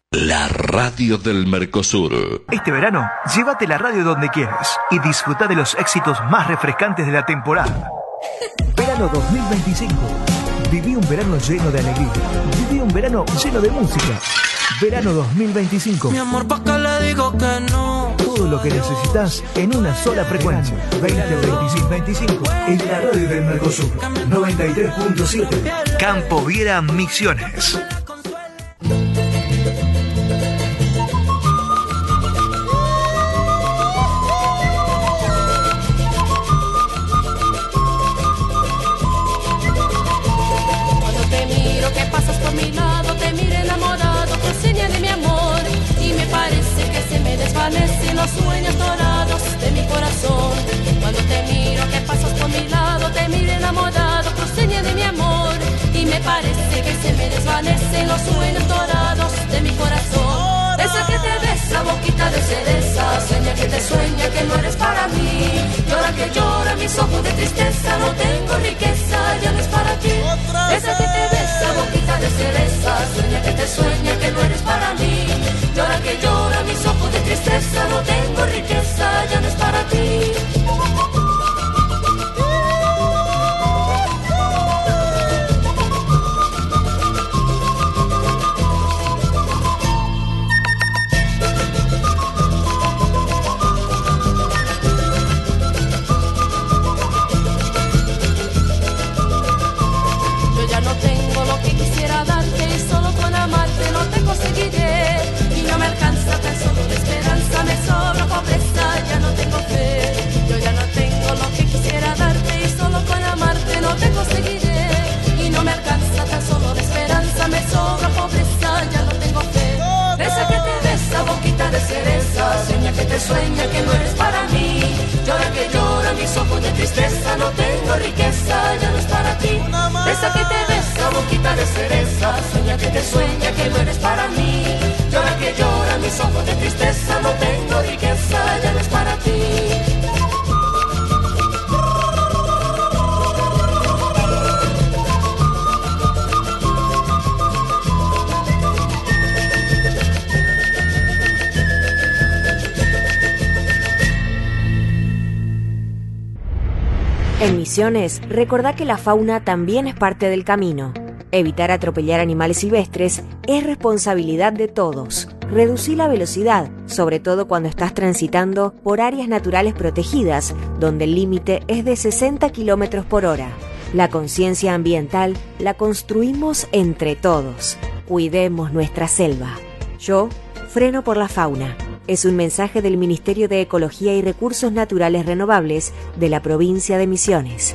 La radio del Mercosur. Este verano, llévate la radio donde quieras y disfruta de los éxitos más refrescantes de la temporada. Verano 2025. Viví un verano lleno de alegría. Viví un verano lleno de música. Verano 2025. Mi amor, ¿pa' qué le digo que no? Todo lo que necesitas en una sola frecuencia. 2025. En la radio del Mercosur. 93.7. Campo Viera, Misiones. Los sueños dorados de mi corazón. Cuando te miro que pasas por mi lado, te miro enamorado, cruceña de mi amor. Y me parece que se me desvanecen los sueños dorados de mi corazón. Esa que te besa, boquita de cereza, sueña que no eres para mí. Llora que llora mis ojos de tristeza, no tengo riqueza, ya no es para ti. Esa que te besa, boquita de cereza, sueña que no eres para mí. Llora que llora mis ojos de tristeza, no tengo riqueza, ya no es para ti. Yo ya no tengo lo que quisiera darte y solo con amarte no te conseguiré. Y no me alcanza tan solo la esperanza, me sobra pobreza, ya no tengo fe. Yo ya no tengo lo que quisiera darte y solo con amarte no te conseguiré. Y no me alcanza tan solo la esperanza, me sobra pobreza, ya no tengo fe. Esa que te besa, boquita de cereza, sueña que no eres para mí. Llora que llora mis ojos de tristeza, no tengo riqueza, ya no es para ti. Esa que te besa, boquita de cereza, sueña que no eres para mí. Llora que llora mis ojos de tristeza, no tengo riqueza, ya no es para ti. En Misiones, recordá que la fauna también es parte del camino. Evitar atropellar animales silvestres es responsabilidad de todos. Reducí la velocidad, sobre todo cuando estás transitando por áreas naturales protegidas, donde el límite es de 60 km por hora. La conciencia ambiental la construimos entre todos. Cuidemos nuestra selva. Yo freno por la fauna. Es un mensaje del Ministerio de Ecología y Recursos Naturales Renovables de la provincia de Misiones.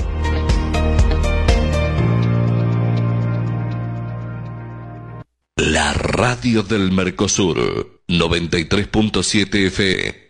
La radio del Mercosur, 93.7 FM.